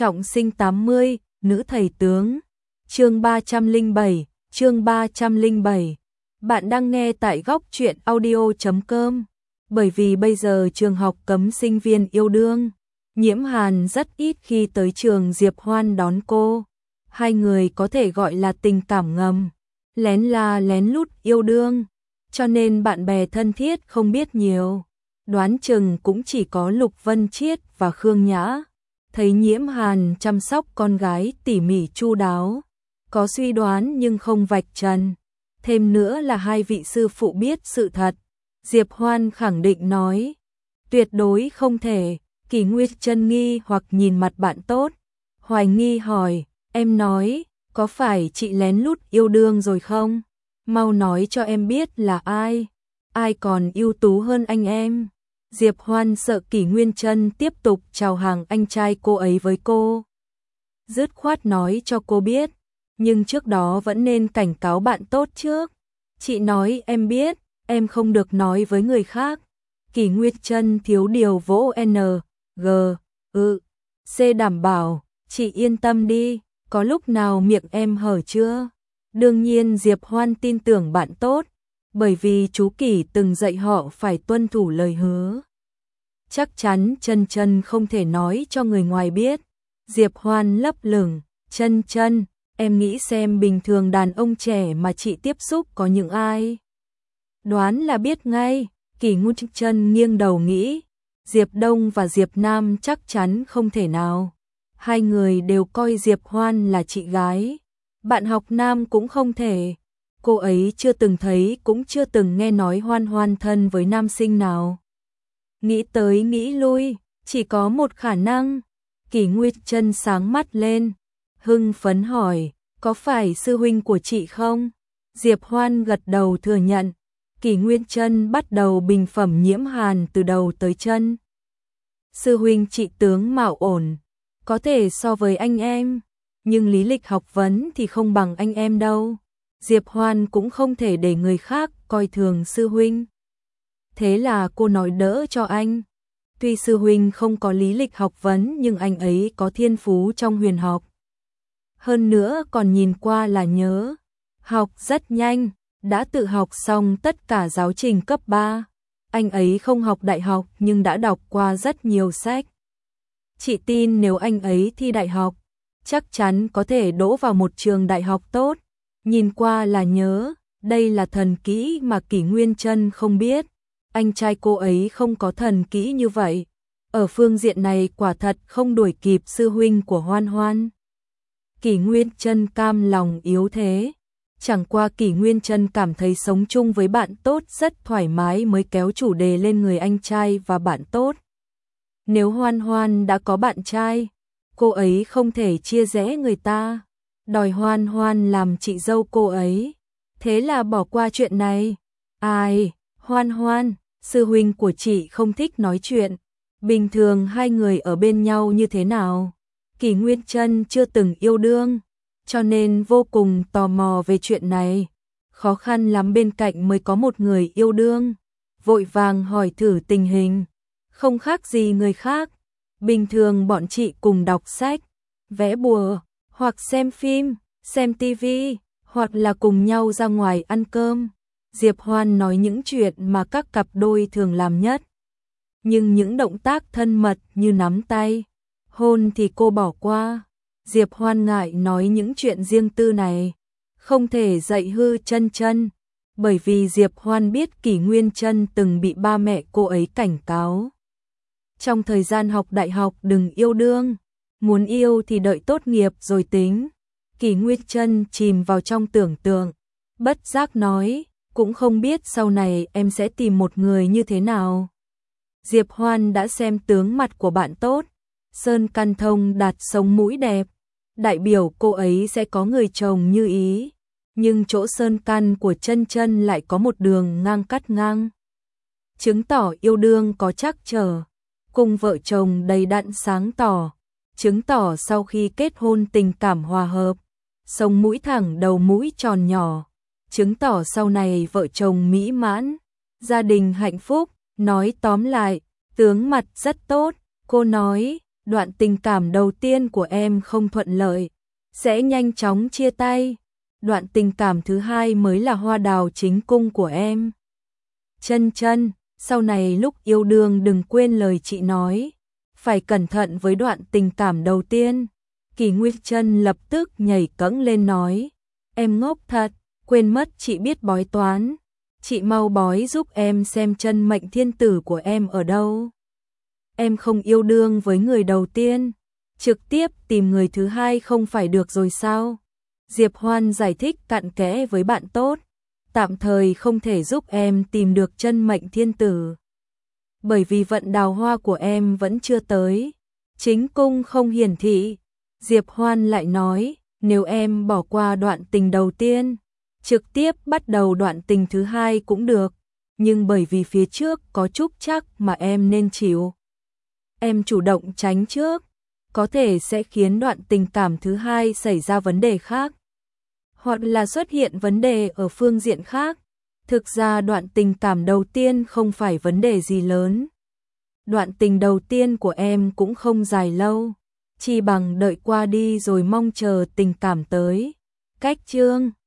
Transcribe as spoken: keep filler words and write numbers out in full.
Trọng sinh tám mươi, nữ thầy tướng. Chương ba trăm lẻ bảy, chương ba trăm lẻ bảy. Bạn đang nghe tại góc truyện audio chấm com. Bởi vì bây giờ trường học cấm sinh viên yêu đương, Nhiễm Hàn rất ít khi tới trường Diệp Hoan đón cô. Hai người có thể gọi là tình cảm ngầm, lén la lén lút yêu đương, cho nên bạn bè thân thiết không biết nhiều. Đoán chừng cũng chỉ có Lục Vân Chiết và Khương Nhã. Thấy Nhiễm Hàn chăm sóc con gái tỉ mỉ chu đáo, có suy đoán nhưng không vạch trần. Thêm nữa là hai vị sư phụ biết sự thật. Diệp Hoan khẳng định nói, tuyệt đối không thể. Kỳ Nguyệt chân nghi hoặc nhìn mặt bạn tốt, hoài nghi hỏi, em nói, có phải chị lén lút yêu đương rồi không? Mau nói cho em biết là ai, ai còn ưu tú hơn anh em. Diệp Hoan sợ Kỷ Nguyên Chân tiếp tục chào hàng anh trai cô ấy với cô. Dứt khoát nói cho cô biết, nhưng trước đó vẫn nên cảnh cáo bạn tốt trước. Chị nói em biết, em không được nói với người khác. Kỷ Nguyên Chân thiếu điều vỗ N, G, ư, C đảm bảo, chị yên tâm đi, có lúc nào miệng em hở chưa? Đương nhiên Diệp Hoan tin tưởng bạn tốt, bởi vì chú Kỷ từng dạy họ phải tuân thủ lời hứa. Chắc chắn Chân Chân không thể nói cho người ngoài biết. Diệp Hoan lấp lửng, Chân Chân, em nghĩ xem bình thường đàn ông trẻ mà chị tiếp xúc có những ai? Đoán là biết ngay. Kỷ Nguyên Chân nghiêng đầu nghĩ, Diệp Đông và Diệp Nam chắc chắn không thể nào. Hai người đều coi Diệp Hoan là chị gái. Bạn học nam cũng không thể. Cô ấy chưa từng thấy cũng chưa từng nghe nói Hoan Hoan thân với nam sinh nào. Nghĩ tới nghĩ lui, chỉ có một khả năng. Kỷ Nguyệt Chân sáng mắt lên, hưng phấn hỏi, có phải sư huynh của chị không? Diệp Hoan gật đầu thừa nhận. Kỷ Nguyên Chân bắt đầu bình phẩm Nhiễm Hàn từ đầu tới chân. Sư huynh chị tướng mạo ổn, có thể so với anh em, nhưng lý lịch học vấn thì không bằng anh em đâu. Diệp Hoan cũng không thể để người khác coi thường sư huynh. Thế là cô nói đỡ cho anh. Tuy sư huynh không có lý lịch học vấn nhưng anh ấy có thiên phú trong huyền học. Hơn nữa còn nhìn qua là nhớ. Học rất nhanh, đã tự học xong tất cả giáo trình cấp ba. Anh ấy không học đại học nhưng đã đọc qua rất nhiều sách. Chị tin nếu anh ấy thi đại học, chắc chắn có thể đỗ vào một trường đại học tốt. Nhìn qua là nhớ, đây là thần kỹ mà Kỷ Nguyên Chân không biết. Anh trai cô ấy không có thần kỹ như vậy. Ở phương diện này quả thật không đuổi kịp sư huynh của Hoan Hoan. Kỷ Nguyên Chân cam lòng yếu thế. Chẳng qua Kỷ Nguyên Chân cảm thấy sống chung với bạn tốt rất thoải mái mới kéo chủ đề lên người anh trai và bạn tốt. Nếu Hoan Hoan đã có bạn trai, cô ấy không thể chia rẽ người ta, đòi Hoan Hoan làm chị dâu cô ấy. Thế là bỏ qua chuyện này. Ai, Hoan Hoan, sư huynh của chị không thích nói chuyện. Bình thường hai người ở bên nhau như thế nào? Kỷ Nguyên Chân chưa từng yêu đương, cho nên vô cùng tò mò về chuyện này. Khó khăn lắm bên cạnh mới có một người yêu đương. Vội vàng hỏi thử tình hình. Không khác gì người khác. Bình thường bọn chị cùng đọc sách, vẽ bùa, hoặc xem phim, xem tivi, hoặc là cùng nhau ra ngoài ăn cơm. Diệp Hoan nói những chuyện mà các cặp đôi thường làm nhất. Nhưng những động tác thân mật như nắm tay, hôn thì cô bỏ qua. Diệp Hoan ngại nói những chuyện riêng tư này, không thể dạy hư Chân Chân, bởi vì Diệp Hoan biết Kỷ Nguyên Chân từng bị ba mẹ cô ấy cảnh cáo. Trong thời gian học đại học đừng yêu đương, muốn yêu thì đợi tốt nghiệp rồi tính. Kỷ Nguyên Chân chìm vào trong tưởng tượng, bất giác nói, cũng không biết sau này em sẽ tìm một người như thế nào. Diệp Hoan đã xem tướng mặt của bạn tốt, sơn căn thông đạt sống mũi đẹp, đại biểu cô ấy sẽ có người chồng như ý, nhưng chỗ sơn căn của Chân Chân lại có một đường ngang cắt ngang, chứng tỏ yêu đương có trắc trở. Cùng vợ chồng đầy đặn sáng tỏ, chứng tỏ sau khi kết hôn tình cảm hòa hợp, sống mũi thẳng đầu mũi tròn nhỏ, chứng tỏ sau này vợ chồng mỹ mãn, gia đình hạnh phúc. Nói tóm lại, tướng mặt rất tốt. Cô nói, đoạn tình cảm đầu tiên của em không thuận lợi, sẽ nhanh chóng chia tay. Đoạn tình cảm thứ hai mới là hoa đào chính cung của em. Chân chân, sau này lúc yêu đương đừng quên lời chị nói, phải cẩn thận với đoạn tình cảm đầu tiên. Kỳ Nguyệt Chân lập tức nhảy cẫng lên nói, em ngốc thật, quên mất chị biết bói toán. Chị mau bói giúp em xem chân mệnh thiên tử của em ở đâu. Em không yêu đương với người đầu tiên, trực tiếp tìm người thứ hai không phải được rồi sao? Diệp Hoan giải thích cặn kẽ với bạn tốt, tạm thời không thể giúp em tìm được chân mệnh thiên tử. Bởi vì vận đào hoa của em vẫn chưa tới, chính cung không hiển thị. Diệp Hoan lại nói, nếu em bỏ qua đoạn tình đầu tiên, trực tiếp bắt đầu đoạn tình thứ hai cũng được, nhưng bởi vì phía trước có trúc trắc mà em nên chịu. Em chủ động tránh trước, có thể sẽ khiến đoạn tình cảm thứ hai xảy ra vấn đề khác, hoặc là xuất hiện vấn đề ở phương diện khác. Thực ra đoạn tình cảm đầu tiên không phải vấn đề gì lớn. Đoạn tình đầu tiên của em cũng không dài lâu, chỉ bằng đợi qua đi rồi mong chờ tình cảm tới. Cách chương